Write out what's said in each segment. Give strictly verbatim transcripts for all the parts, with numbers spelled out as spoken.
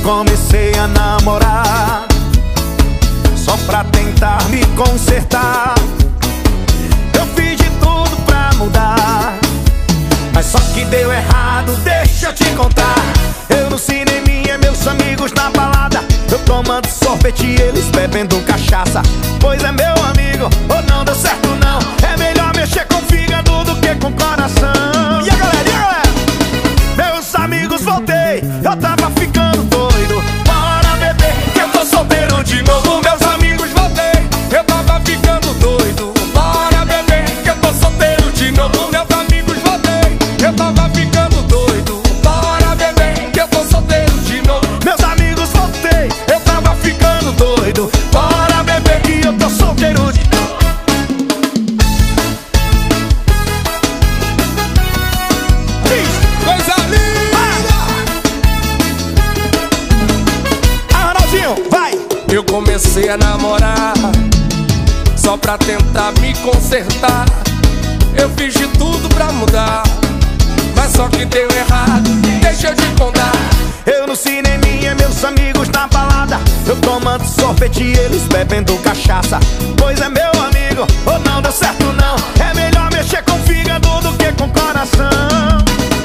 comecei a namorar, só pra tentar me consertar. Eu fiz de tudo pra mudar, mas só que deu errado, deixa eu te contar. Eu no cinema, meus amigos na balada, eu tomando sorvete e eles bebendo cachaça. Pois é, meu amigo, ou não deu certo não. É melhor mexer com o fígado do que com o coração. E a galera, e a galera? Meus amigos, voltei, eu tava ficando doido. Bora beber, que eu tô solteiro de novo. Meus amigos, voltei, eu tava ficando doido. Bora beber, que eu tô solteiro de novo. Meus amigos, voltei, eu tava ficando doido. Bora beber, que eu tô solteiro de novo. Meus amigos, voltei, eu tava ficando doido. Bora beber, que eu tô solteiro de novo. Coisa linda! Ah, Ronaldinho, vai! Eu comecei a namorar só pra tentar me consertar. Eu fiz de tudo pra mudar, mas só que deu errado, deixa eu te contar. Eu no cineminha, meus amigos na balada, eu tomando sorvete e eles bebendo cachaça. Pois é, meu amigo, ou não deu certo não. É melhor mexer com o fígado do que com o coração.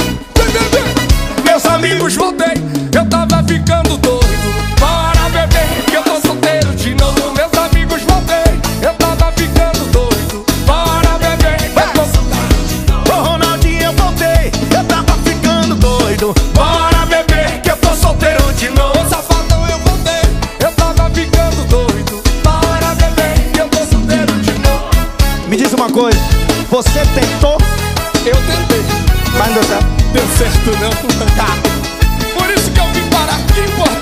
Meus amigos, voltei, eu tava ficando doido. Bora beber, que eu tô solteiro de novo. Meus amigos, voltei, eu tava ficando doido. Bora beber, que eu tô solteiro de novo. Ô Ronaldinho, eu voltei, eu tava ficando doido. Bora beber, que eu tô solteiro de novo. Ô safadão, eu voltei, eu tava ficando doido. Bora beber, que eu tô solteiro de novo. Me diz uma coisa, você tentou, Eu tentei, mas não deu certo. deu certo não. Tá. Por isso que eu vim parar aqui, porra.